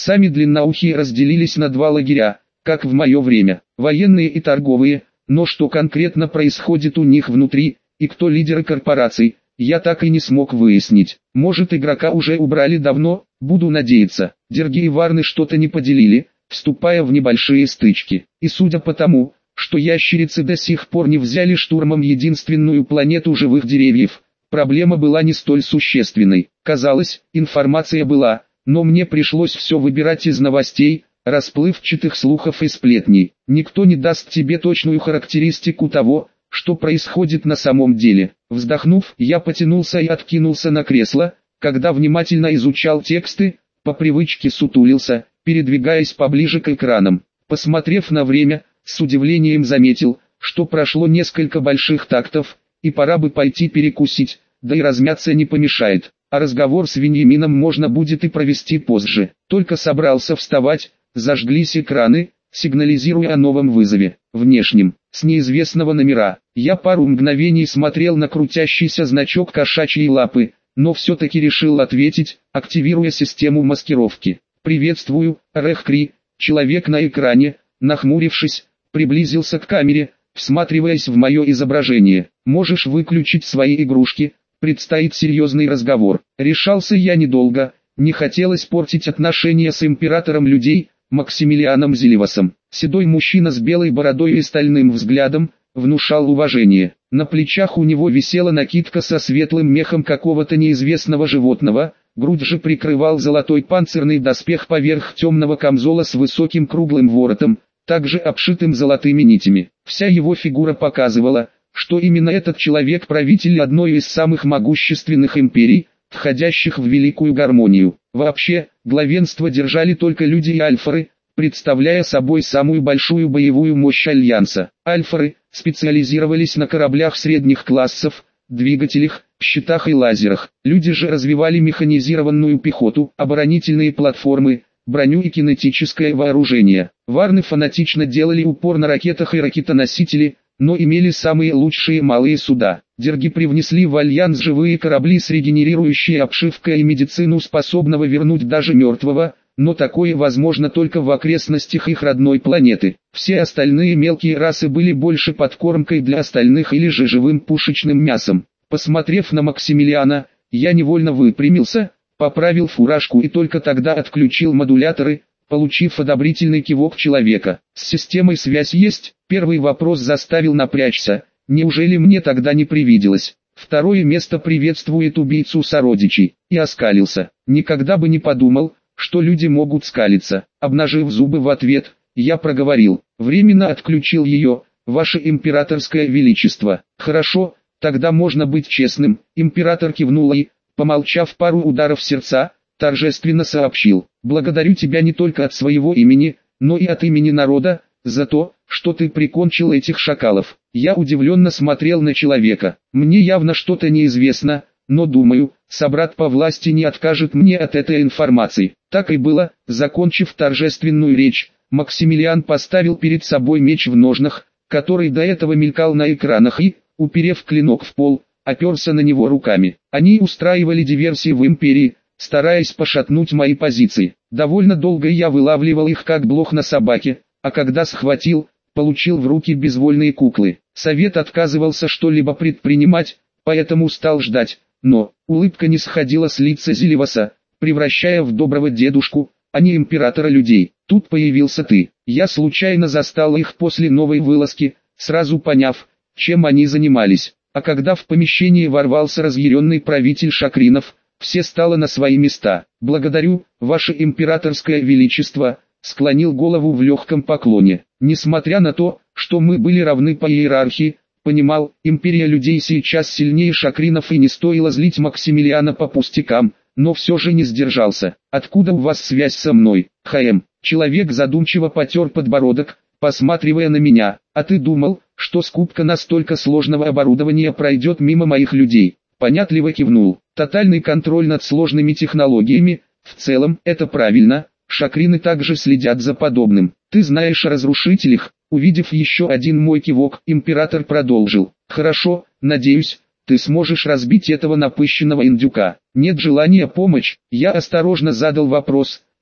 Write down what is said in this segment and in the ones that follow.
Сами длинноухие разделились на два лагеря, как в мое время, военные и торговые, но что конкретно происходит у них внутри, и кто лидеры корпораций, я так и не смог выяснить. Может, игрока уже убрали давно, буду надеяться. Дерги и Варны что-то не поделили, вступая в небольшие стычки. И судя по тому, что ящерицы до сих пор не взяли штурмом единственную планету живых деревьев, проблема была не столь существенной. Казалось, информация была, но мне пришлось все выбирать из новостей, расплывчатых слухов и сплетней. Никто не даст тебе точную характеристику того, что происходит на самом деле. Вздохнув, я потянулся и откинулся на кресло, когда внимательно изучал тексты, по привычке сутулился, передвигаясь поближе к экранам. Посмотрев на время, с удивлением заметил, что прошло несколько больших тактов, и пора бы пойти перекусить, да и размяться не помешает. А разговор с Вениамином можно будет и провести позже. Только собрался вставать, зажглись экраны, сигнализируя о новом вызове, внешнем, с неизвестного номера. Я пару мгновений смотрел на крутящийся значок кошачьей лапы, но все-таки решил ответить, активируя систему маскировки. «Приветствую, Рехкри». Человек на экране, нахмурившись, приблизился к камере, всматриваясь в мое изображение. «Можешь выключить свои игрушки, предстоит серьезный разговор». Решался я недолго, не хотелось портить отношения с императором людей, Максимилианом Зеливасом. Седой мужчина с белой бородой и стальным взглядом, внушал уважение. На плечах у него висела накидка со светлым мехом какого-то неизвестного животного, грудь же прикрывал золотой панцирный доспех поверх темного камзола с высоким круглым воротом, также обшитым золотыми нитями. Вся его фигура показывала, что именно этот человек правитель одной из самых могущественных империй, входящих в великую гармонию. Вообще, главенство держали только люди и альфары, представляя собой самую большую боевую мощь Альянса. Альфары специализировались на кораблях средних классов, двигателях, щитах и лазерах. Люди же развивали механизированную пехоту, оборонительные платформы, броню и кинетическое вооружение. Варны фанатично делали упор на ракетах и ракетоносители, но имели самые лучшие малые суда. Дерги привнесли в Альянс живые корабли с регенерирующей обшивкой и медицину, способного вернуть даже мертвого, но такое возможно только в окрестностях их родной планеты. Все остальные мелкие расы были больше подкормкой для остальных или же живым пушечным мясом. Посмотрев на Максимилиана, я невольно выпрямился, поправил фуражку и только тогда отключил модуляторы, получив одобрительный кивок человека. «С системой связь есть?» Первый вопрос заставил напрячься, неужели мне тогда не привиделось? Второе место приветствует убийцу сородичей, и оскалился. Никогда бы не подумал, что люди могут скалиться. Обнажив зубы в ответ, я проговорил: «Временно отключил ее, ваше императорское величество». «Хорошо, тогда можно быть честным». Император кивнул и, помолчав пару ударов сердца, торжественно сообщил: «Благодарю тебя не только от своего имени, но и от имени народа, за то, что ты прикончил этих шакалов». Я удивленно смотрел на человека. Мне явно что-то неизвестно, но думаю, собрат по власти не откажет мне от этой информации. Так и было. Закончив торжественную речь, Максимилиан поставил перед собой меч в ножнах, который до этого мелькал на экранах и, уперев клинок в пол, оперся на него руками. Они устраивали диверсии в империи, стараясь пошатнуть мои позиции. Довольно долго я вылавливал их как блох на собаке, а когда схватил, получил в руки безвольные куклы. Совет отказывался что-либо предпринимать, поэтому стал ждать, но улыбка не сходила с лица Зеливаса, превращая в доброго дедушку, а не императора людей. Тут появился ты. Я случайно застал их после новой вылазки, сразу поняв, чем они занимались. А когда в помещение ворвался разъяренный правитель Шакринов, все стало на свои места. «Благодарю, ваше императорское величество», склонил голову в легком поклоне. Несмотря на то, что мы были равны по иерархии, понимал, империя людей сейчас сильнее Шакринов и не стоило злить Максимилиана по пустякам, но все же не сдержался. «Откуда у вас связь со мной, ХМ?» Человек задумчиво потер подбородок, посматривая на меня. «А ты думал, что скупка настолько сложного оборудования пройдет мимо моих людей?» Понятливо кивнул. «Тотальный контроль над сложными технологиями, в целом, это правильно. Шакрины также следят за подобным. Ты знаешь о разрушителях?» Увидев еще один мой кивок, император продолжил: «Хорошо, надеюсь, ты сможешь разбить этого напыщенного индюка. Нет желания помочь?» Я осторожно задал вопрос: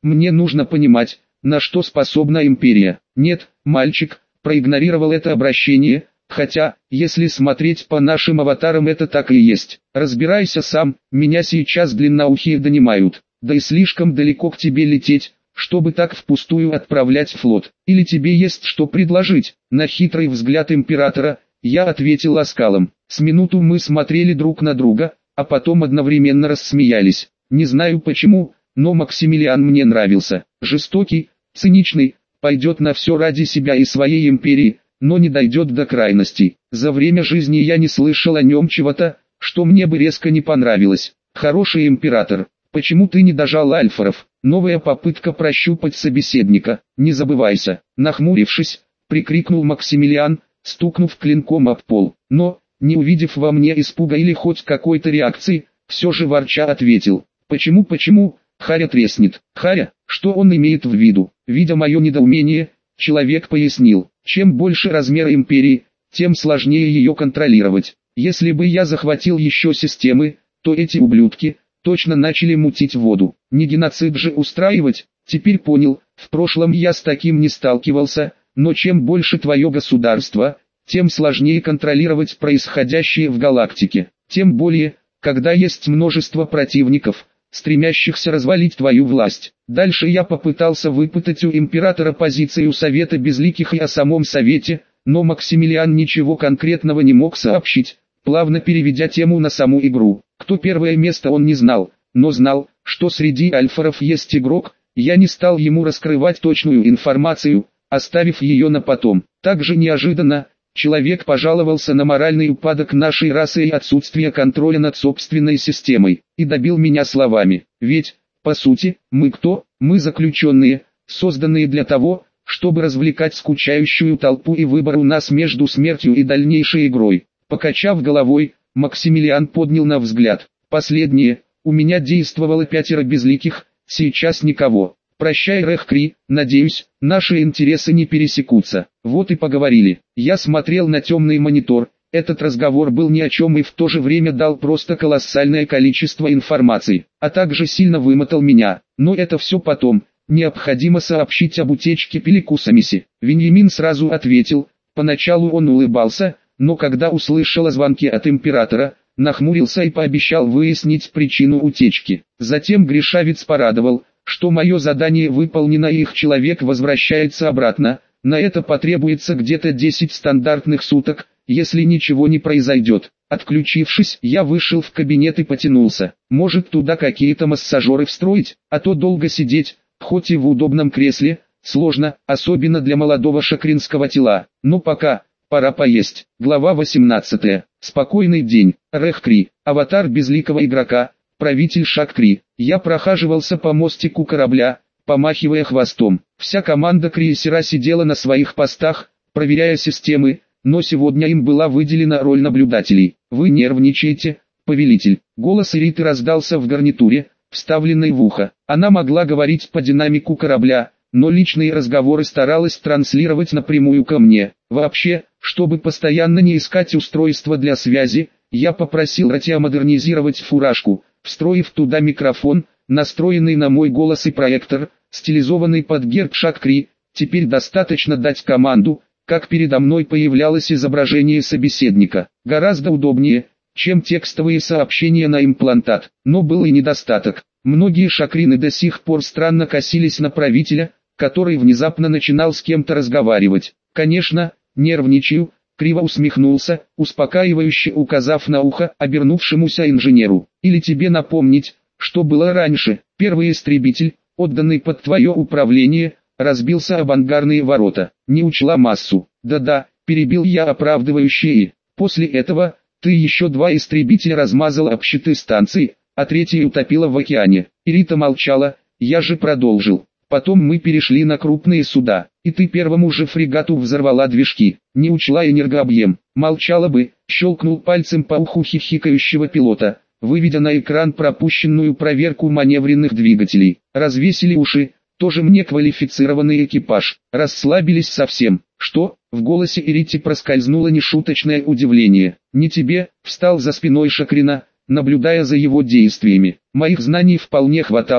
Мне нужно понимать, на что способна империя. Нет, мальчик, проигнорировал это обращение, хотя, если смотреть по нашим аватарам, это так и есть. Разбирайся сам, меня сейчас длинноухие донимают. Да и слишком далеко к тебе лететь, чтобы так впустую отправлять флот. Или тебе есть что предложить? На хитрый взгляд императора я ответил оскалом. С минуту мы смотрели друг на друга, а потом одновременно рассмеялись. Не знаю почему, но Максимилиан мне нравился. Жестокий, циничный, пойдет на все ради себя и своей империи, но не дойдет до крайностей. За время жизни я не слышал о нем чего-то, что мне бы резко не понравилось. Хороший император. Почему ты не дожал альфаров? Новая попытка прощупать собеседника. Не забывайся. Нахмурившись, прикрикнул Максимилиан, стукнув клинком об пол. Но, не увидев во мне испуга или хоть какой-то реакции, все же ворча ответил. Почему, Харя треснет. Харя, что он имеет в виду? Видя мое недоумение, человек пояснил. Чем больше размер империи, тем сложнее ее контролировать. Если бы я захватил еще системы, то эти ублюдки точно начали мутить воду. Не геноцид же устраивать? Теперь понял, в прошлом я с таким не сталкивался, но чем больше твое государство, тем сложнее контролировать происходящее в галактике. Тем более, когда есть множество противников, стремящихся развалить твою власть. Дальше я попытался выпытать у императора позицию Совета Безликих и о самом Совете, но Максимилиан ничего конкретного не мог сообщить, плавно переведя тему на саму игру. Кто первое место он не знал, но знал, что среди альфаров есть игрок. Я не стал ему раскрывать точную информацию, оставив ее на потом. Также неожиданно, человек пожаловался на моральный упадок нашей расы и отсутствие контроля над собственной системой, и добил меня словами. Ведь, по сути, мы кто? Мы заключенные, созданные для того, чтобы развлекать скучающую толпу, и выбор у нас между смертью и дальнейшей игрой. Покачав головой, Максимилиан поднял на взгляд. Последнее, у меня действовало 5 безликих, сейчас никого. Прощай, Рехкри, надеюсь, наши интересы не пересекутся. Вот и поговорили. Я смотрел на темный монитор. Этот разговор был ни о чем и в то же время дал просто колоссальное количество информации, а также сильно вымотал меня. Но это все потом. Необходимо сообщить об утечке Пеликусамиси. Веньямин сразу ответил. Поначалу он улыбался, но когда услышал о звонке от императора, нахмурился и пообещал выяснить причину утечки. Затем Гришавец порадовал, что мое задание выполнено и их человек возвращается обратно. На это потребуется где-то 10 стандартных суток, если ничего не произойдет. Отключившись, я вышел в кабинет и потянулся. Может, туда какие-то массажеры встроить, а то долго сидеть, хоть и в удобном кресле, сложно, особенно для молодого шакринского тела. Но пока, пора поесть. Глава 18. Спокойный день. Рехкри, аватар безликого игрока, правитель Шаккри. Я прохаживался по мостику корабля, помахивая хвостом. Вся команда крейсера сидела на своих постах, проверяя системы, но сегодня им была выделена роль наблюдателей. «Вы нервничаете, повелитель?» Голос Ириты раздался в гарнитуре, вставленной в ухо. Она могла говорить по динамику корабля, но личные разговоры старалась транслировать напрямую ко мне. Вообще, чтобы постоянно не искать устройства для связи, я попросил Ратия модернизировать фуражку, встроив туда микрофон, настроенный на мой голос, и проектор, стилизованный под герб Шаккри. Теперь достаточно дать команду, как передо мной появлялось изображение собеседника. Гораздо удобнее, чем текстовые сообщения на имплантат. Но был и недостаток. Многие шакрины до сих пор странно косились на правителя, который внезапно начинал с кем-то разговаривать. Конечно, нервничаю, криво усмехнулся, успокаивающе указав на ухо обернувшемуся инженеру. Или тебе напомнить, что было раньше? Первый истребитель, отданный под твое управление, разбился об ангарные ворота. Не учла массу. Да-да, перебил я оправдывающе, и после этого ты еще 2 истребителя размазал об щиты станции, а 3 утопила в океане. Ирита молчала, я же продолжил. Потом мы перешли на крупные суда, и ты первому же фрегату взорвала движки. Не учла энергообъем. Молчала бы, щелкнул пальцем по уху хихикающего пилота, выведя на экран пропущенную проверку маневренных двигателей. Развесили уши, тоже мне квалифицированный экипаж. Расслабились совсем. Что? В голосе Ирити проскользнуло нешуточное удивление. Не тебе, встал за спиной Шакрина, наблюдая за его действиями. Моих знаний вполне хватало,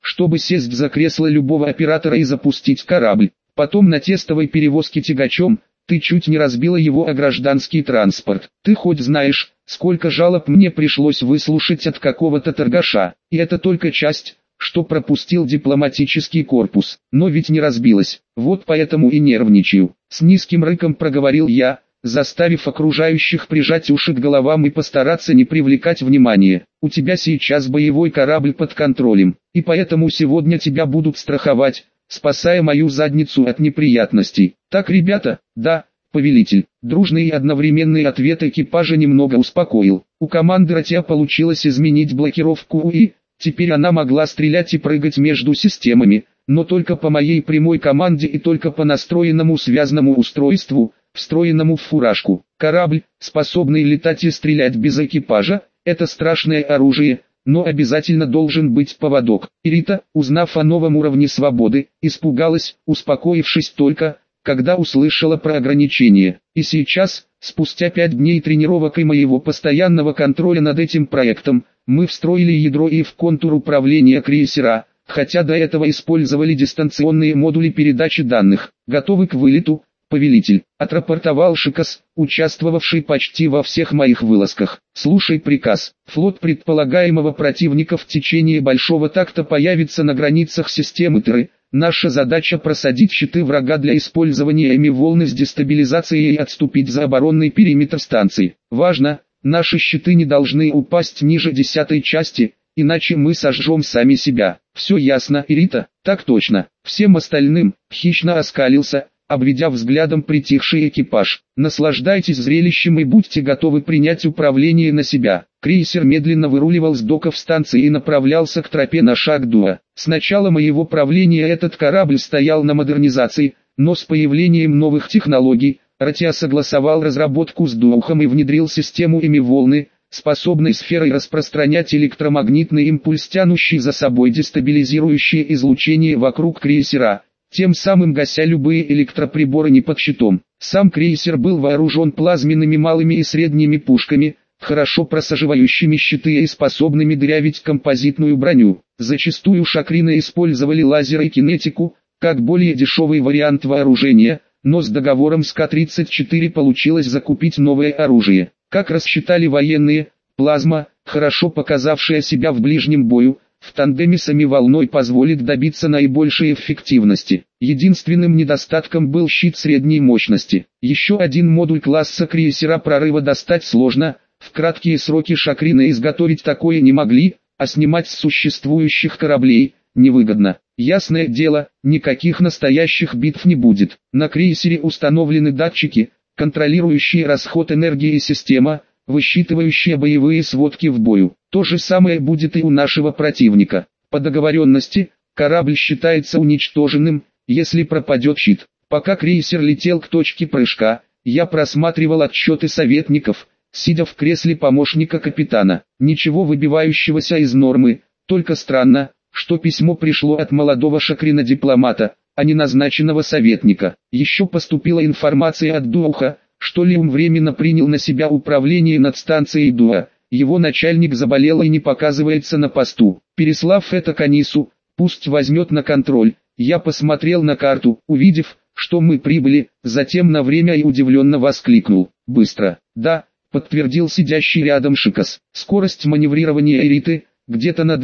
чтобы сесть за кресло любого оператора и запустить корабль. Потом на тестовой перевозке тягачом, ты чуть не разбила его о гражданский транспорт. Ты хоть знаешь, сколько жалоб мне пришлось выслушать от какого-то торгаша, и это только часть, что пропустил дипломатический корпус, но ведь не разбилась, вот поэтому и нервничаю. С низким рыком проговорил я, заставив окружающих прижать уши к головам и постараться не привлекать внимания. У тебя сейчас боевой корабль под контролем, и поэтому сегодня тебя будут страховать, спасая мою задницу от неприятностей. Так, ребята? Да, повелитель. Дружный и одновременный ответ экипажа немного успокоил. У команды РАТИА получилось изменить блокировку УИ, теперь она могла стрелять и прыгать между системами, но только по моей прямой команде и только по настроенному связному устройству, встроенному в фуражку. Корабль, способный летать и стрелять без экипажа, это страшное оружие, но обязательно должен быть поводок. Ирита, узнав о новом уровне свободы, испугалась, успокоившись только, когда услышала про ограничения. И сейчас, спустя 5 дней тренировок и моего постоянного контроля над этим проектом, мы встроили ядро и в контур управления крейсера, хотя до этого использовали дистанционные модули передачи данных. Готовы к вылету, повелитель, отрапортовал Шикас, участвовавший почти во всех моих вылазках. Слушай приказ. Флот предполагаемого противника в течение большого такта появится на границах системы ТРы. Наша задача просадить щиты врага для использования ими волны с дестабилизацией и отступить за оборонный периметр станции. Важно, наши щиты не должны упасть ниже 10-й части, иначе мы сожжем сами себя. Все ясно, Ирита? Так точно. Всем остальным, хищно оскалился, обведя взглядом притихший экипаж. Наслаждайтесь зрелищем и будьте готовы принять управление на себя. Крейсер медленно выруливал с доков станции и направлялся к тропе на Шаг-2. С начала моего правления этот корабль стоял на модернизации, но с появлением новых технологий, РАТИА согласовал разработку с Доухом и внедрил систему ими-волны, способной сферой распространять электромагнитный импульс, тянущий за собой дестабилизирующее излучение вокруг крейсера, тем самым гася любые электроприборы не под щитом. Сам крейсер был вооружен плазменными малыми и средними пушками, хорошо просаживающими щиты и способными дырявить композитную броню. Зачастую шакрины использовали лазеры и кинетику, как более дешевый вариант вооружения, но с договором с К-34 получилось закупить новое оружие. Как рассчитали военные, плазма, хорошо показавшая себя в ближнем бою, в тандеме с ами-волной позволит добиться наибольшей эффективности. Единственным недостатком был щит средней мощности. Еще один модуль класса крейсера прорыва достать сложно, в краткие сроки шакрины изготовить такое не могли, а снимать с существующих кораблей невыгодно. Ясное дело, никаких настоящих битв не будет. На крейсере установлены датчики, контролирующие расход энергии и система, высчитывающая боевые сводки в бою. То же самое будет и у нашего противника. По договоренности, корабль считается уничтоженным, если пропадет щит. Пока крейсер летел к точке прыжка, я просматривал отчеты советников, сидя в кресле помощника капитана. Ничего выбивающегося из нормы, только странно, что письмо пришло от молодого шакрина-дипломата, а не назначенного советника. Еще поступила информация от Духа, что Лиум временно принял на себя управление над станцией Дуа. Его начальник заболел и не показывается на посту. Переслав это Канису, пусть возьмет на контроль. Я посмотрел на карту, увидев, что мы прибыли, затем на время и удивленно воскликнул. Быстро. Да, подтвердил сидящий рядом Шикас. Скорость маневрирования Ириты, где-то на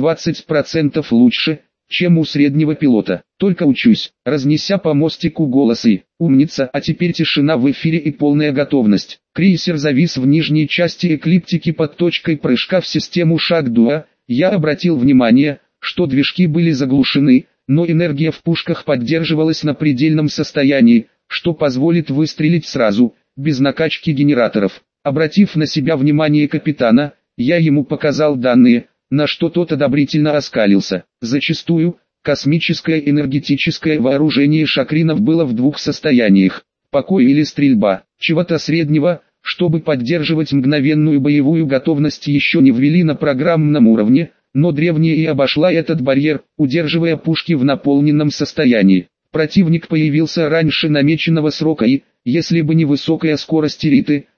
20% лучше, чем у среднего пилота. Только учусь. Разнеся по мостику голосы. Умница, а теперь тишина в эфире и полная готовность. Крейсер завис в нижней части эклиптики под точкой прыжка в систему Шаг-2. Я обратил внимание, что движки были заглушены, но энергия в пушках поддерживалась на предельном состоянии, что позволит выстрелить сразу, без накачки генераторов. Обратив на себя внимание капитана, я ему показал данные, на что тот одобрительно оскалился. Зачастую, космическое энергетическое вооружение шакринов было в двух состояниях: покой или стрельба. Чего-то среднего, чтобы поддерживать мгновенную боевую готовность, еще не ввели на программном уровне, но древняя и обошла этот барьер, удерживая пушки в наполненном состоянии. Противник появился раньше намеченного срока и, если бы не высокая скорость Ириты,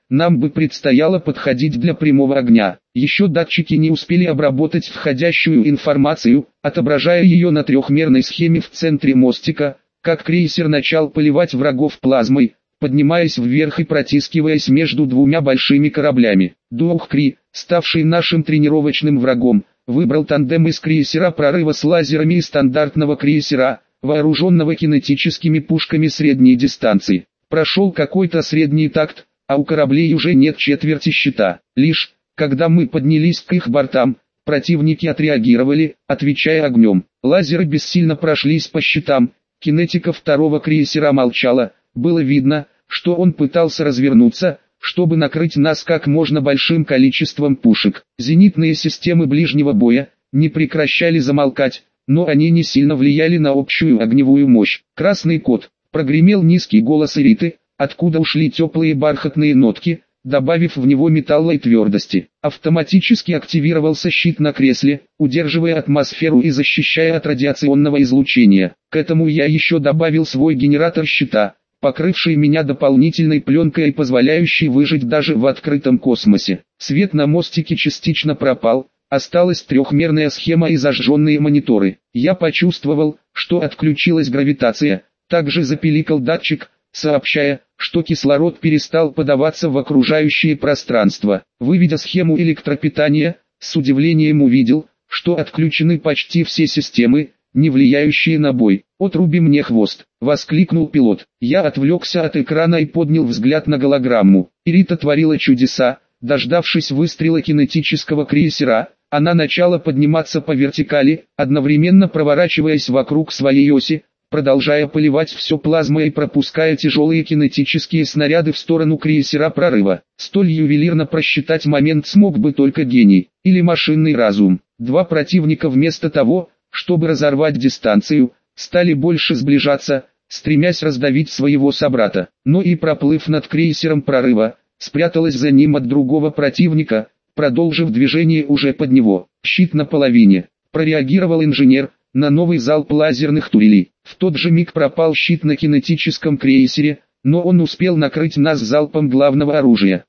нам бы предстояло подходить для прямого огня. Еще датчики не успели обработать входящую информацию, отображая ее на трехмерной схеме в центре мостика, как крейсер начал поливать врагов плазмой, поднимаясь вверх и протискиваясь между двумя большими кораблями. Дух Кри, ставший нашим тренировочным врагом, выбрал тандем из крейсера прорыва с лазерами и стандартного крейсера, вооруженного кинетическими пушками средней дистанции. Прошел какой-то средний такт, а у кораблей уже нет четверти щита. Лишь, когда мы поднялись к их бортам, противники отреагировали, отвечая огнем. Лазеры бессильно прошлись по щитам, кинетика второго крейсера молчала, было видно, что он пытался развернуться, чтобы накрыть нас как можно большим количеством пушек. Зенитные системы ближнего боя не прекращали замолкать, но они не сильно влияли на общую огневую мощь. «Красный кот», прогремел низкий голос Ириты, откуда ушли теплые бархатные нотки, добавив в него металла и твердости. Автоматически активировался щит на кресле, удерживая атмосферу и защищая от радиационного излучения. К этому я еще добавил свой генератор щита, покрывший меня дополнительной пленкой и позволяющий выжить даже в открытом космосе. Свет на мостике частично пропал, осталась трехмерная схема и зажженные мониторы. Я почувствовал, что отключилась гравитация, также запиликал датчик, сообщая, что кислород перестал подаваться в окружающее пространство. Выведя схему электропитания, с удивлением увидел, что отключены почти все системы, не влияющие на бой. «Отруби мне хвост!» — воскликнул пилот. Я отвлекся от экрана и поднял взгляд на голограмму. Ирита творила чудеса, дождавшись выстрела кинетического крейсера, она начала подниматься по вертикали, одновременно проворачиваясь вокруг своей оси, продолжая поливать все плазмой и пропуская тяжелые кинетические снаряды в сторону крейсера прорыва. Столь ювелирно просчитать момент смог бы только гений, или машинный разум. Два противника вместо того, чтобы разорвать дистанцию, стали больше сближаться, стремясь раздавить своего собрата. Но и проплыв над крейсером прорыва, спряталась за ним от другого противника, продолжив движение уже под него. «Щит на половине», — прореагировал инженер на новый залп лазерных турелей. В тот же миг пропал щит на кинетическом крейсере, но он успел накрыть нас залпом главного оружия.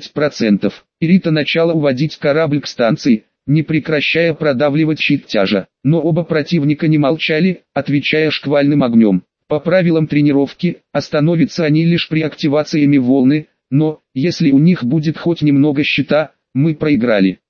30%. Ирита начала уводить корабль к станции, не прекращая продавливать щит тяжа. Но оба противника не молчали, отвечая шквальным огнем. По правилам тренировки, остановятся они лишь при активации волны, но, если у них будет хоть немного щита, мы проиграли.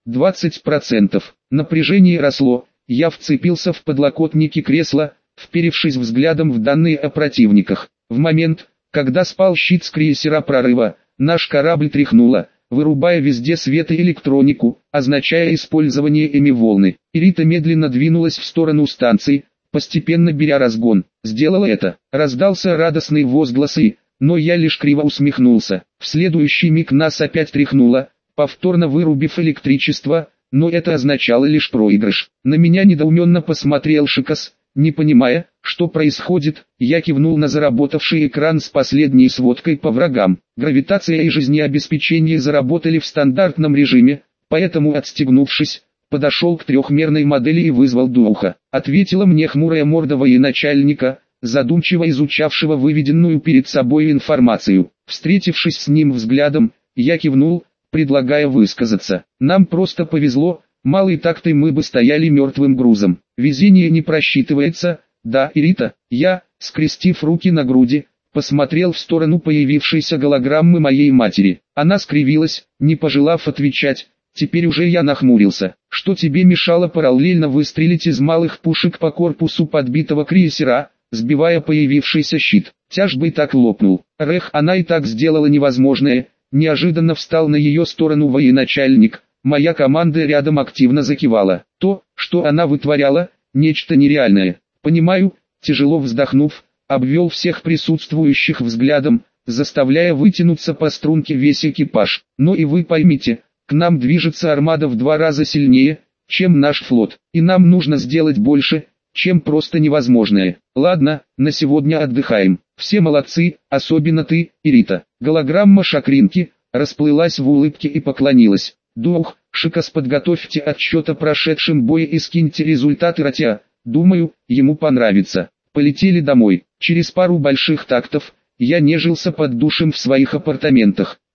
20%. Напряжение росло, я вцепился в подлокотники кресла, вперевшись взглядом в данные о противниках. В момент, когда спал щит с крейсера прорыва, наш корабль тряхнуло, вырубая везде свет и электронику, означая использование волны. Ирита медленно двинулась в сторону станции, постепенно беря разгон. Сделала это. Раздался радостный возглас но я лишь криво усмехнулся. В следующий миг нас опять тряхнуло, повторно вырубив электричество, но это означало лишь проигрыш. На меня недоуменно посмотрел Шикас, не понимая, что происходит. Я кивнул на заработавший экран с последней сводкой по врагам. Гравитация и жизнеобеспечение заработали в стандартном режиме, поэтому, отстегнувшись, подошел к трехмерной модели и вызвал духа. Ответила мне хмурая морда военачальника, задумчиво изучавшего выведенную перед собой информацию. Встретившись с ним взглядом, я кивнул, предлагая высказаться. Нам просто повезло, малый такт и мы бы стояли мертвым грузом. Везение не просчитывается, да, Ирита? Я, скрестив руки на груди, посмотрел в сторону появившейся голограммы моей матери. Она скривилась, не пожелав отвечать. Теперь уже я нахмурился. Что тебе мешало параллельно выстрелить из малых пушек по корпусу подбитого крейсера, сбивая появившийся щит? Тяжбой так лопнул. Она и так сделала невозможное. Неожиданно встал на ее сторону военачальник. Моя команда рядом активно закивала. То, что она вытворяла, нечто нереальное. Понимаю, тяжело вздохнув, обвел всех присутствующих взглядом, заставляя вытянуться по струнке весь экипаж. Но и вы поймите, к нам движется армада в 2 раза сильнее, чем наш флот, и нам нужно сделать больше, чем просто невозможное. Ладно, на сегодня отдыхаем. Все молодцы, особенно ты, Ирита. Голограмма Шакринки расплылась в улыбке и поклонилась. Дух, Шикас, подготовьте отчет о прошедшем бое и скиньте результаты Ратя. Думаю, ему понравится. Полетели домой. Через пару больших тактов, я нежился под душем в своих апартаментах.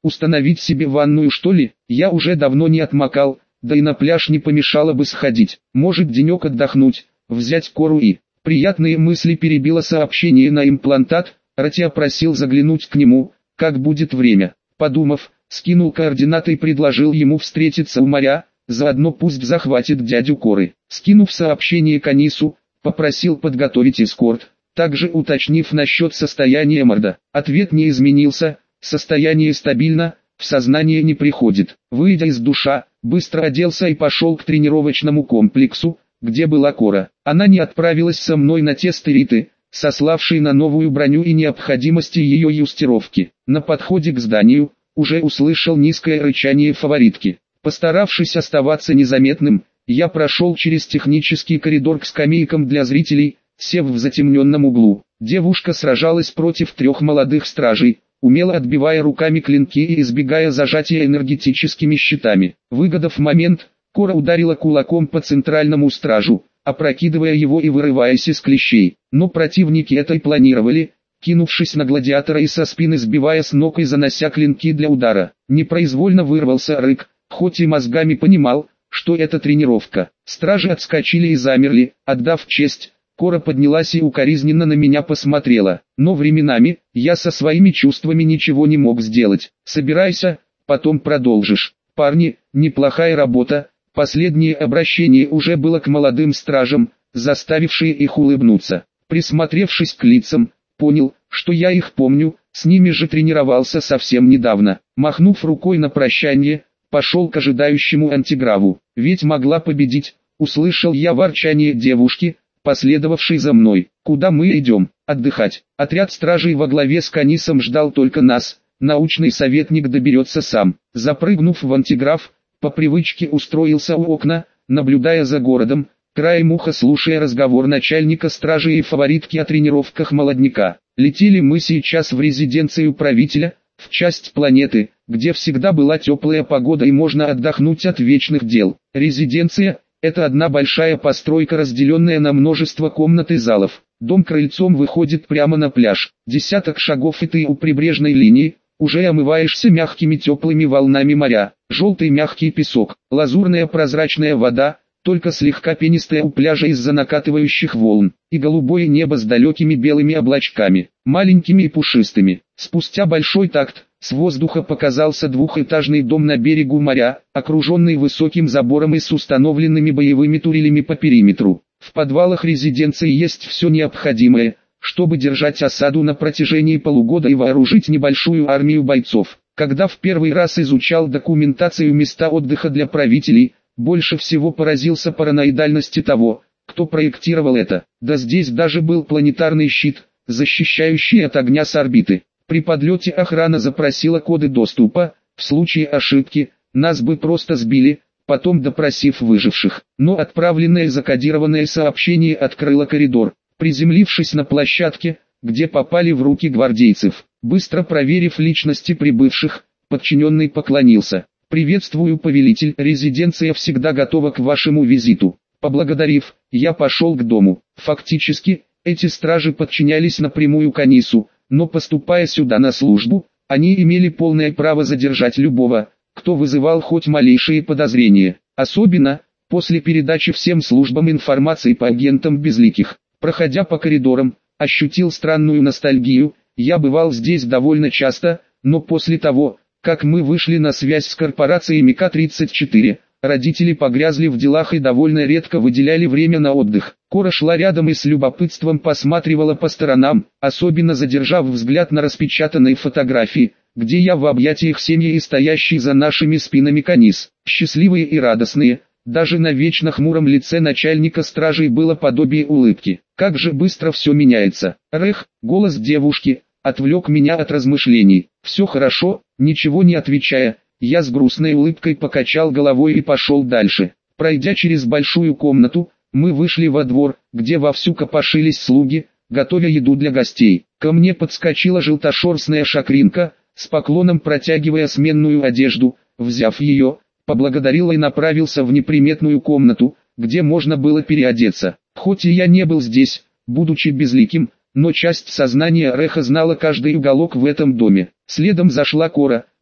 Установить себе ванную, что ли? Я уже давно не отмокал, да и на пляж не помешало бы сходить. Может, денек отдохнуть, взять Кору и... Приятные мысли перебило сообщение на имплантат. Ратия просил заглянуть к нему, как будет время. Подумав, скинул координаты и предложил ему встретиться у моря, заодно пусть захватит дядю Коры. Скинув сообщение к Анису, попросил подготовить эскорт, также уточнив насчет состояния Морда. Ответ не изменился, состояние стабильно, в сознание не приходит. Выйдя из душа, быстро оделся и пошел к тренировочному комплексу, где была Кора. Она не отправилась со мной на тесты Риты, сославшей на новую броню и необходимости ее юстировки. На подходе к зданию, уже услышал низкое рычание фаворитки. Постаравшись оставаться незаметным, я прошел через технический коридор к скамейкам для зрителей, сев в затемненном углу. Девушка сражалась против 3 молодых стражей, умело отбивая руками клинки и избегая зажатия энергетическими щитами. Выгодав момент, Кора ударила кулаком по центральному стражу, опрокидывая его и вырываясь из клещей. Но противники это и планировали, кинувшись на гладиатора и со спины сбивая с ног и занося клинки для удара. Непроизвольно вырвался рык, хоть и мозгами понимал, что это тренировка. Стражи отскочили и замерли, отдав честь. Кора поднялась и укоризненно на меня посмотрела. Но временами, я со своими чувствами ничего не мог сделать. «Собирайся, потом продолжишь. Парни, неплохая работа». Последнее обращение уже было к молодым стражам, заставившие их улыбнуться. Присмотревшись к лицам, понял, что я их помню, с ними же тренировался совсем недавно. Махнув рукой на прощание, пошел к ожидающему антиграву. «Ведь могла победить», услышал я ворчание девушки, последовавшей за мной. «Куда мы идем? Отдыхать». Отряд стражей во главе с Канисом ждал только нас, научный советник доберется сам. Запрыгнув в антиграф, по привычке устроился у окна, наблюдая за городом, краем уха слушая разговор начальника стражи и фаворитки о тренировках молодняка. Летели мы сейчас в резиденцию правителя, в часть планеты, где всегда была теплая погода и можно отдохнуть от вечных дел. Резиденция – это одна большая постройка, разделенная на множество комнат и залов. Дом крыльцом выходит прямо на пляж. Десяток шагов и ты у прибрежной линии, уже омываешься мягкими теплыми волнами моря. Желтый мягкий песок, лазурная прозрачная вода, только слегка пенистая у пляжа из-за накатывающих волн, и голубое небо с далекими белыми облачками, маленькими и пушистыми. Спустя большой такт, с воздуха показался двухэтажный дом на берегу моря, окруженный высоким забором и с установленными боевыми турелями по периметру. В подвалах резиденции есть все необходимое, чтобы держать осаду на протяжении полугода и вооружить небольшую армию бойцов. Когда в первый раз изучал документацию места отдыха для правителей, больше всего поразился параноидальности того, кто проектировал это. Да здесь даже был планетарный щит, защищающий от огня с орбиты. При подлете охрана запросила коды доступа, в случае ошибки, нас бы просто сбили, потом допросив выживших. Но отправленное закодированное сообщение открыло коридор. Приземлившись на площадке, где попали в руки гвардейцев, быстро проверив личности прибывших, подчиненный поклонился. «Приветствую, повелитель, резиденция всегда готова к вашему визиту». Поблагодарив, я пошел к дому. Фактически, эти стражи подчинялись напрямую Канису, но поступая сюда на службу, они имели полное право задержать любого, кто вызывал хоть малейшие подозрения. Особенно, после передачи всем службам информации по агентам безликих. Проходя по коридорам, ощутил странную ностальгию. Я бывал здесь довольно часто, но после того, как мы вышли на связь с корпорацией МК-34, родители погрязли в делах и довольно редко выделяли время на отдых. Кора шла рядом и с любопытством посматривала по сторонам, особенно задержав взгляд на распечатанной фотографии, где я в объятиях семьи и стоящий за нашими спинами Канис. Счастливые и радостные, даже на вечно хмуром лице начальника стражей было подобие улыбки. Как же быстро все меняется. Рэх, голос девушки, отвлек меня от размышлений. «Все хорошо», ничего не отвечая, я с грустной улыбкой покачал головой и пошел дальше. Пройдя через большую комнату, мы вышли во двор, где вовсю копошились слуги, готовя еду для гостей. Ко мне подскочила желтошерстная шакринка, с поклоном протягивая сменную одежду. Взяв ее, поблагодарил и направился в неприметную комнату, где можно было переодеться. Хоть и я не был здесь, будучи безликим, но часть сознания Реха знала каждый уголок в этом доме. Следом зашла Кора,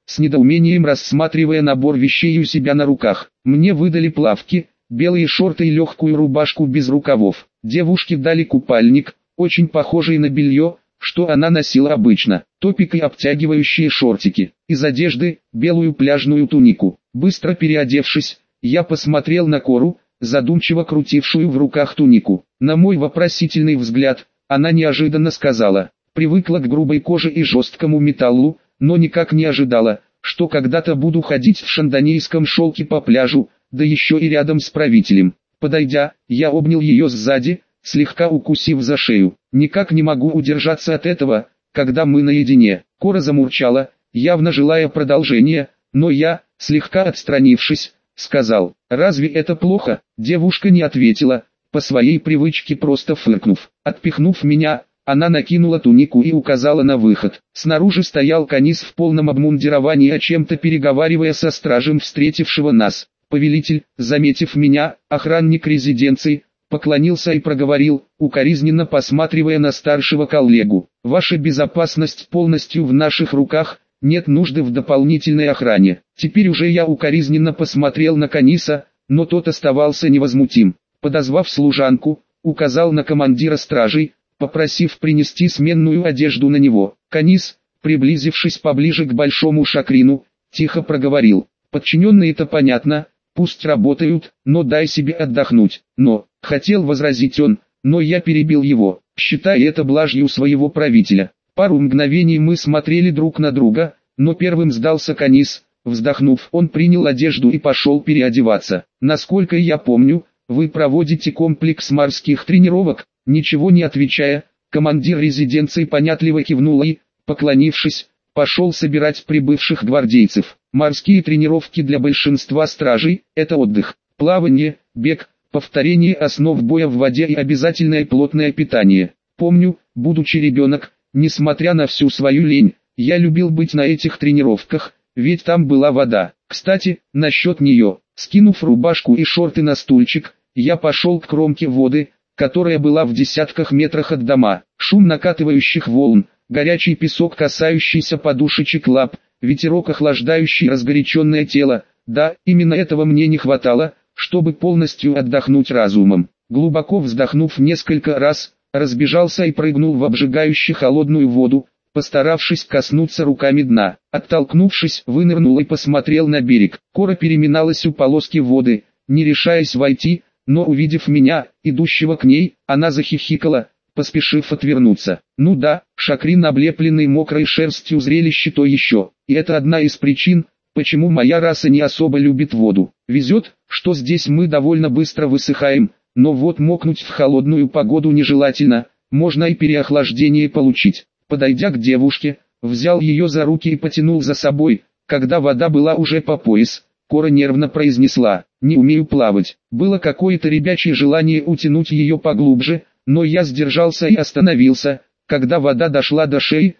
с недоумением рассматривая набор вещей у себя на руках. Мне выдали плавки, белые шорты и легкую рубашку без рукавов. Девушке дали купальник, очень похожий на белье, что она носила обычно, топик и обтягивающие шортики. Из одежды, белую пляжную тунику. Быстро переодевшись, я посмотрел на Кору, задумчиво крутившую в руках тунику. На мой вопросительный взгляд, она неожиданно сказала: «Привыкла к грубой коже и жесткому металлу, но никак не ожидала, что когда-то буду ходить в шандонийском шелке по пляжу, да еще и рядом с правителем». Подойдя, я обнял ее сзади, слегка укусив за шею. «Никак не могу удержаться от этого, когда мы наедине». Кора замурчала, явно желая продолжения, но я, слегка отстранившись, сказал: «Разве это плохо?» Девушка не ответила, по своей привычке просто фыркнув. Отпихнув меня, она накинула тунику и указала на выход. Снаружи стоял Канис в полном обмундировании, о чем-то переговаривая со стражем встретившего нас. Повелитель, заметив меня, охранник резиденции, поклонился и проговорил, укоризненно посматривая на старшего коллегу: «Ваша безопасность полностью в наших руках, нет нужды в дополнительной охране». Теперь уже я укоризненно посмотрел на Каниса, но тот оставался невозмутим. Подозвав служанку, указал на командира стражей, попросив принести сменную одежду на него. Канис, приблизившись поближе к большому шакрину, тихо проговорил: «Подчиненные-то понятно, пусть работают, но дай себе отдохнуть». «Но», — хотел возразить он, но я перебил его, считая это блажью своего правителя. Пару мгновений мы смотрели друг на друга, но первым сдался Канис. Вздохнув, он принял одежду и пошел переодеваться. «Насколько я помню, вы проводите комплекс морских тренировок?» Ничего не отвечая, командир резиденции понятливо кивнул и, поклонившись, пошел собирать прибывших гвардейцев. Морские тренировки для большинства стражей – это отдых, плавание, бег, повторение основ боя в воде и обязательное плотное питание. Помню, будучи ребенок, несмотря на всю свою лень, я любил быть на этих тренировках, ведь там была вода. Кстати, насчет нее, скинув рубашку и шорты на стульчик, я пошел к кромке воды, которая была в десятках метрах от дома. Шум накатывающих волн, горячий песок, касающийся подушечек лап, ветерок, охлаждающий разгоряченное тело. Да, именно этого мне не хватало, чтобы полностью отдохнуть разумом. Глубоко вздохнув несколько раз, разбежался и прыгнул в обжигающую холодную воду, постаравшись коснуться руками дна. Оттолкнувшись, вынырнул и посмотрел на берег. Кора переминалась у полоски воды, не решаясь войти, но увидев меня, идущего к ней, она захихикала, поспешив отвернуться. Ну да, шакрин, облепленный мокрой шерстью, зрелище то еще, и это одна из причин, почему моя раса не особо любит воду. Везет, что здесь мы довольно быстро высыхаем, но вот мокнуть в холодную погоду нежелательно, можно и переохлаждение получить. Подойдя к девушке, взял ее за руки и потянул за собой, когда вода была уже по пояс. Кора нервно произнесла: «Не умею плавать». Было какое-то ребячье желание утянуть ее поглубже, но я сдержался и остановился, когда вода дошла до шеи,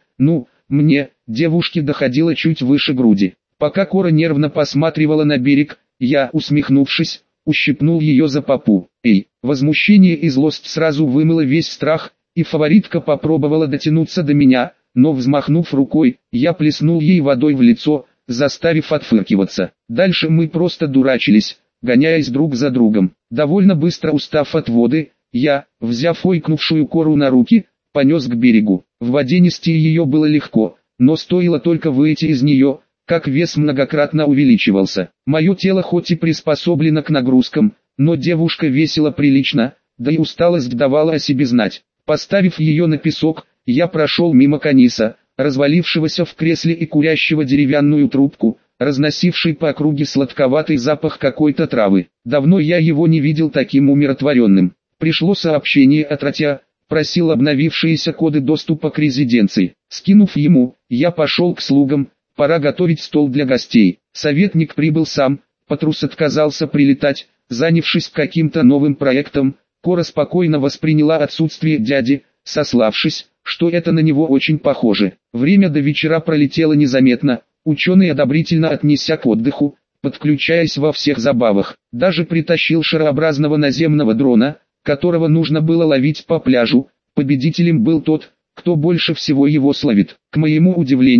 девушке доходила чуть выше груди. Пока Кора нервно посматривала на берег, я, усмехнувшись, ущипнул ее за попу. «Эй!» Возмущение и злость сразу вымыло весь страх, и фаворитка попробовала дотянуться до меня, но взмахнув рукой, я плеснул ей водой в лицо, заставив отфыркиваться. Дальше мы просто дурачились, гоняясь друг за другом. Довольно быстро устав от воды, я, взяв ойкнувшую Кору на руки, понес к берегу. В воде нести ее было легко, но стоило только выйти из нее, как вес многократно увеличивался. Мое тело хоть и приспособлено к нагрузкам, но девушка весила прилично, да и усталость давала о себе знать. Поставив ее на песок, я прошел мимо Каниса, развалившегося в кресле и курящего деревянную трубку, разносивший по округе сладковатый запах какой-то травы. Давно я его не видел таким умиротворенным. Пришло сообщение от Ратя, просил обновившиеся коды доступа к резиденции. Скинув ему, я пошел к слугам, пора готовить стол для гостей. Советник прибыл сам, Патрус отказался прилетать, занявшись каким-то новым проектом. Кора спокойно восприняла отсутствие дяди, сославшись, что это на него очень похоже. Время до вечера пролетело незаметно, ученый одобрительно отнесся к отдыху, подключаясь во всех забавах. Даже притащил шарообразного наземного дрона, которого нужно было ловить по пляжу. Победителем был тот, кто больше всего его словит. К моему удивлению,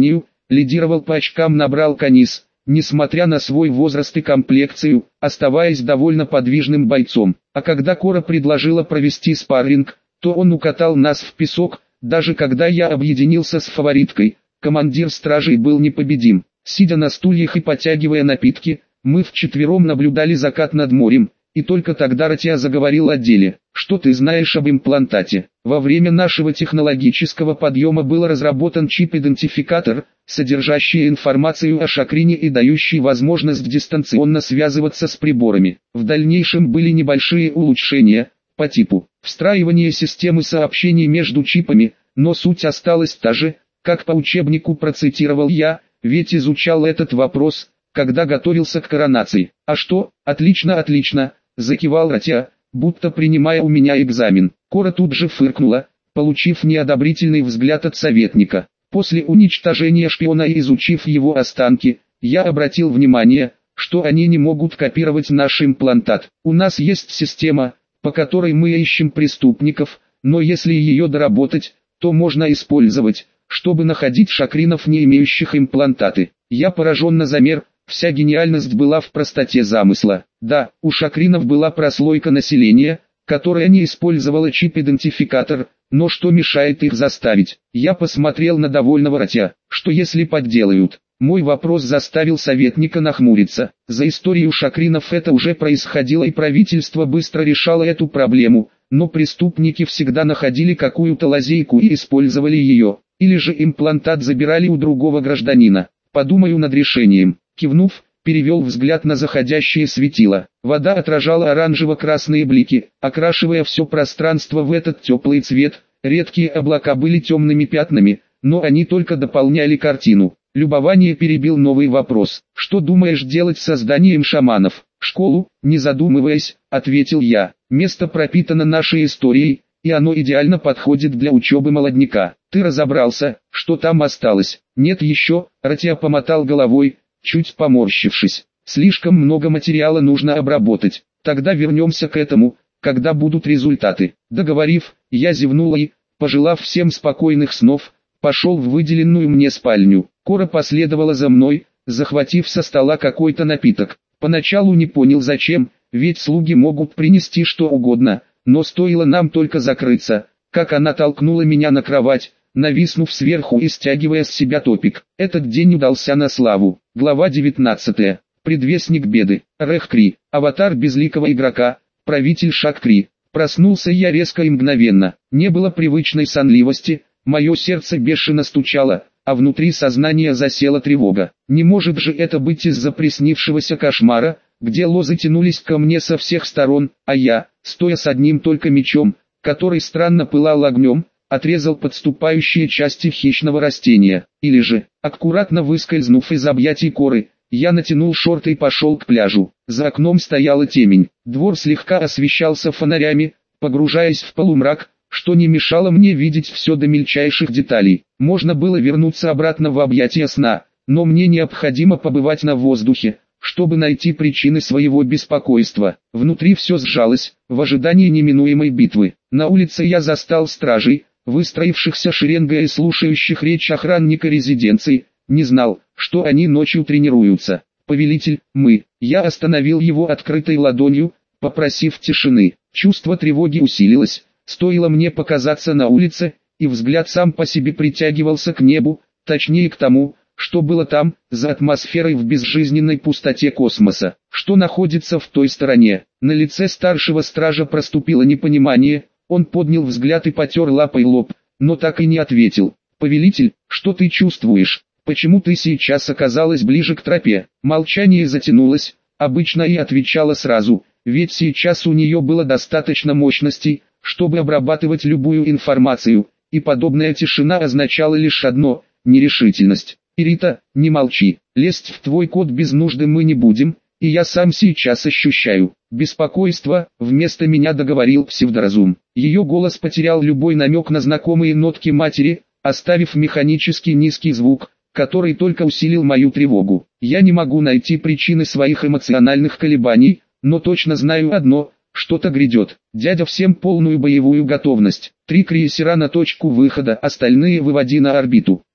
лидировал по очкам, набрал Канис, несмотря на свой возраст и комплекцию, оставаясь довольно подвижным бойцом. А когда Кора предложила провести спарринг, то он укатал нас в песок, даже когда я объединился с фавориткой. Командир стражей был непобедим. Сидя на стульях и потягивая напитки, мы вчетвером наблюдали закат над морем, и только тогда Ратия заговорил о деле. «Что ты знаешь об имплантате?» Во время нашего технологического подъема был разработан чип-идентификатор, содержащий информацию о шакрине и дающий возможность дистанционно связываться с приборами. В дальнейшем были небольшие улучшения по типу встраивания системы сообщений между чипами, но суть осталась та же, как по учебнику процитировал я, ведь изучал этот вопрос, когда готовился к коронации. «А что, отлично, отлично», — закивал Ратия, будто принимая у меня экзамен. Кора тут же фыркнула, получив неодобрительный взгляд от советника. После уничтожения шпиона и изучив его останки, я обратил внимание, что они не могут копировать наш имплантат. У нас есть система, по которой мы ищем преступников, но если ее доработать, то можно использовать, чтобы находить шакринов, не имеющих имплантаты. Я пораженно замер, вся гениальность была в простоте замысла. Да, у шакринов была прослойка населения, которая не использовала чип-идентификатор, но что мешает их заставить? Я посмотрел на довольного Ратия. Что если подделают? Мой вопрос заставил советника нахмуриться. За историю шакринов это уже происходило, и правительство быстро решало эту проблему, но преступники всегда находили какую-то лазейку и использовали ее. Или же имплантат забирали у другого гражданина. Подумаю над решением. Кивнув, перевел взгляд на заходящее светило. Вода отражала оранжево-красные блики, окрашивая все пространство в этот теплый цвет. Редкие облака были темными пятнами, но они только дополняли картину. Любование перебил новый вопрос. «Что думаешь делать с созданием шаманов?» «Школу, не задумываясь», — ответил я. «Место пропитано нашей историей, и оно идеально подходит для учебы молодняка. Ты разобрался, что там осталось?» «Нет еще», — Ратия помотал головой, чуть поморщившись. «Слишком много материала нужно обработать. Тогда вернемся к этому, когда будут результаты». Договорив, я зевнул и, пожелав всем спокойных снов, пошел в выделенную мне спальню. Кора последовала за мной, захватив со стола какой-то напиток. Поначалу не понял зачем, ведь слуги могут принести что угодно, но стоило нам только закрыться, как она толкнула меня на кровать, нависнув сверху и стягивая с себя топик. Этот день удался на славу. Глава 19. Предвестник беды. Рэх-Кри. Аватар безликого игрока. Правитель Шак-Кри. Проснулся я резко и мгновенно. Не было привычной сонливости, мое сердце бешено стучало, а внутри сознания засела тревога. Не может же это быть из-за приснившегося кошмара, где лозы тянулись ко мне со всех сторон, а я, стоя с одним только мечом, который странно пылал огнем, отрезал подступающие части хищного растения. Или же, аккуратно выскользнув из объятий Коры, я натянул шорты и пошел к пляжу. За окном стояла темень, двор слегка освещался фонарями, погружаясь в полумрак, что не мешало мне видеть все до мельчайших деталей. Можно было вернуться обратно в объятия сна, но мне необходимо побывать на воздухе, чтобы найти причины своего беспокойства. Внутри все сжалось, в ожидании неминуемой битвы. На улице я застал стражей, выстроившихся шеренгой и слушающих речь охранника резиденции. Не знал, что они ночью тренируются. «Повелитель, мы...» Я остановил его открытой ладонью, попросив тишины. Чувство тревоги усилилось. Стоило мне показаться на улице, и взгляд сам по себе притягивался к небу, точнее к тому, что было там, за атмосферой в безжизненной пустоте космоса. Что находится в той стороне? На лице старшего стража проступило непонимание, он поднял взгляд и потер лапой лоб, но так и не ответил. «Повелитель, что ты чувствуешь? Почему ты сейчас оказалась ближе к тропе?» Молчание затянулось, обычно и отвечала сразу, ведь сейчас у нее было достаточно мощностей, чтобы обрабатывать любую информацию, и подобная тишина означала лишь одно – нерешительность. «Ирита, не молчи, лезть в твой код без нужды мы не будем, и я сам сейчас ощущаю беспокойство», вместо меня договорил псевдоразум. Ее голос потерял любой намек на знакомые нотки матери, оставив механический низкий звук, который только усилил мою тревогу. Я не могу найти причины своих эмоциональных колебаний, но точно знаю одно – что-то грядет. Дядя, всем полную боевую готовность. 3 крейсера на точку выхода, остальные выводи на орбиту.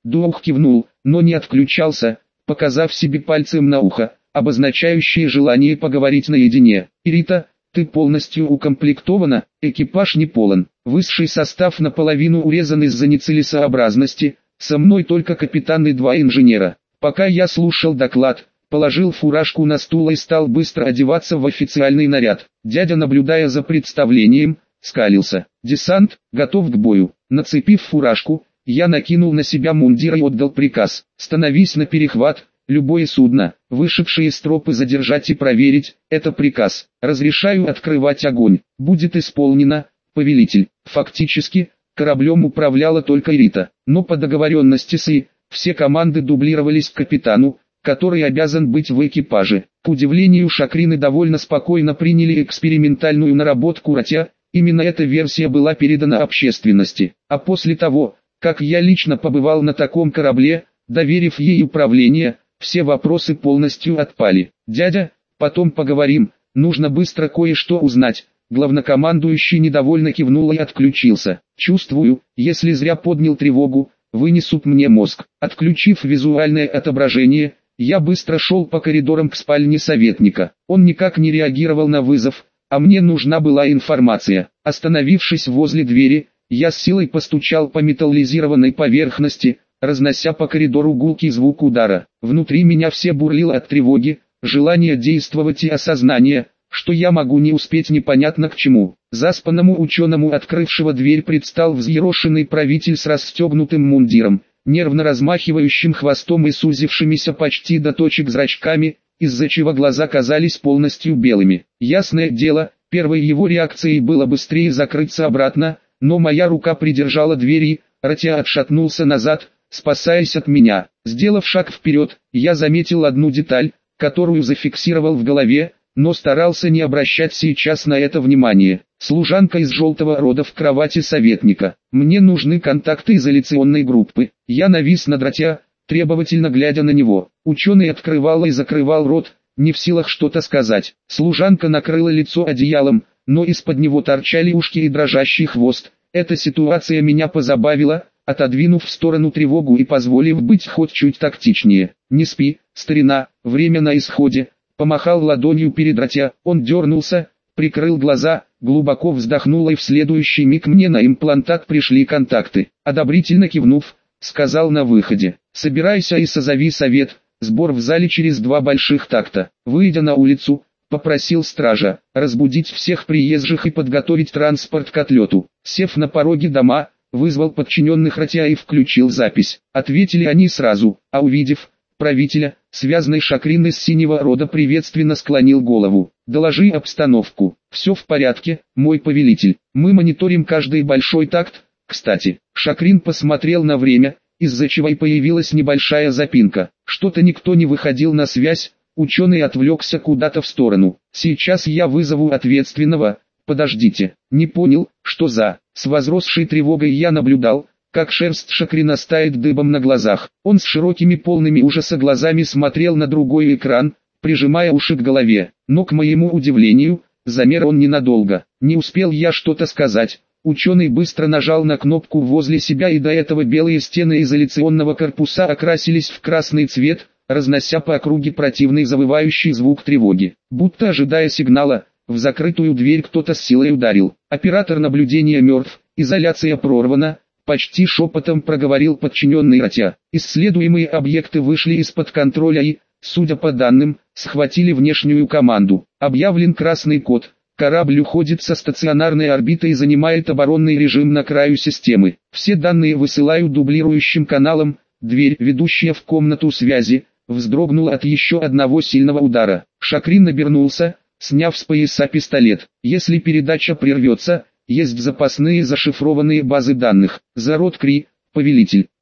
Дух кивнул, но не отключался, показав себе пальцем на ухо, обозначающее желание поговорить наедине. «Ирита, ты полностью укомплектована, экипаж не полон, высший состав наполовину урезан из-за нецелесообразности, со мной только капитан и 2 инженера». Пока я слушал доклад, положил фуражку на стул и стал быстро одеваться в официальный наряд. Дядя, наблюдая за представлением, скалился. «Десант, готов к бою». Нацепив фуражку, я накинул на себя мундир и отдал приказ: «Становись на перехват, любое судно, вышедшее из тропы, задержать и проверить, это приказ. Разрешаю открывать огонь». «Будет исполнено, повелитель». Фактически, кораблем управляла только Ирита, но по договоренности с И, все команды дублировались капитану, который обязан быть в экипаже. К удивлению Шакрины довольно спокойно приняли экспериментальную наработку Ратя, именно эта версия была передана общественности. А после того, как я лично побывал на таком корабле, доверив ей управление, все вопросы полностью отпали. «Дядя, потом поговорим, нужно быстро кое-что узнать». Главнокомандующий недовольно кивнул и отключился. «Чувствую, если зря поднял тревогу, вынесут мне мозг». Отключив визуальное отображение, я быстро шел по коридорам к спальне советника. Он никак не реагировал на вызов, а мне нужна была информация. Остановившись возле двери, я с силой постучал по металлизированной поверхности, разнося по коридору гулкий звук удара. Внутри меня все бурлило от тревоги, желания действовать и осознания, что я могу не успеть непонятно к чему. Заспанному ученому, открывшего дверь, предстал взъерошенный правитель с расстегнутым мундиром, нервно размахивающим хвостом и сузившимися почти до точек зрачками, из-за чего глаза казались полностью белыми. Ясное дело, первой его реакцией было быстрее закрыться обратно, но моя рука придержала дверь и Ратя отшатнулся назад, спасаясь от меня. Сделав шаг вперед, я заметил одну деталь, которую зафиксировал в голове, но старался не обращать сейчас на это внимания. Служанка из желтого рода в кровати советника. «Мне нужны контакты изоляционной группы». Я навис над Ратя, требовательно глядя на него. Ученый открывал и закрывал рот, не в силах что-то сказать. Служанка накрыла лицо одеялом, но из-под него торчали ушки и дрожащий хвост. Эта ситуация меня позабавила, отодвинув в сторону тревогу и позволив быть хоть чуть тактичнее. «Не спи, старина, время на исходе». Помахал ладонью перед Ратя, он дернулся, прикрыл глаза, глубоко вздохнул, и в следующий миг мне на имплантат пришли контакты. Одобрительно кивнув, сказал на выходе: «Собирайся и созови совет, сбор в зале через 2 больших такта». Выйдя на улицу, попросил стража разбудить всех приезжих и подготовить транспорт к отлету. Сев на пороге дома, вызвал подчиненных Ратя и включил запись. Ответили они сразу, а увидев правителя, связанный Шакрин из синего рода, приветственно склонил голову. «Доложи обстановку». «Все в порядке, мой повелитель. Мы мониторим каждый большой такт. Кстати». Шакрин посмотрел на время, из-за чего и появилась небольшая запинка. Что-то никто не выходил на связь, ученый отвлекся куда-то в сторону. «Сейчас я вызову ответственного». «Подождите». «Не понял, что за...» С возросшей тревогой я наблюдал, как шерсть Шакрина стает дыбом на глазах. Он с широкими полными ужаса глазами смотрел на другой экран, прижимая уши к голове. Но, к моему удивлению, замер он ненадолго. Не успел я что-то сказать. Ученый быстро нажал на кнопку возле себя, и до этого белые стены изоляционного корпуса окрасились в красный цвет, разнося по округе противный завывающий звук тревоги. Будто ожидая сигнала, в закрытую дверь кто-то с силой ударил. «Оператор наблюдения мертв, изоляция прорвана», — почти шепотом проговорил подчиненный Ратя. «Исследуемые объекты вышли из-под контроля и, судя по данным, схватили внешнюю команду. Объявлен красный код. Корабль уходит со стационарной орбиты и занимает оборонный режим на краю системы. Все данные высылаю дублирующим каналам». Дверь, ведущая в комнату связи, вздрогнула от еще одного сильного удара. Шакрин обернулся, сняв с пояса пистолет. «Если передача прервется, есть запасные зашифрованные базы данных. За род Кри, повелитель».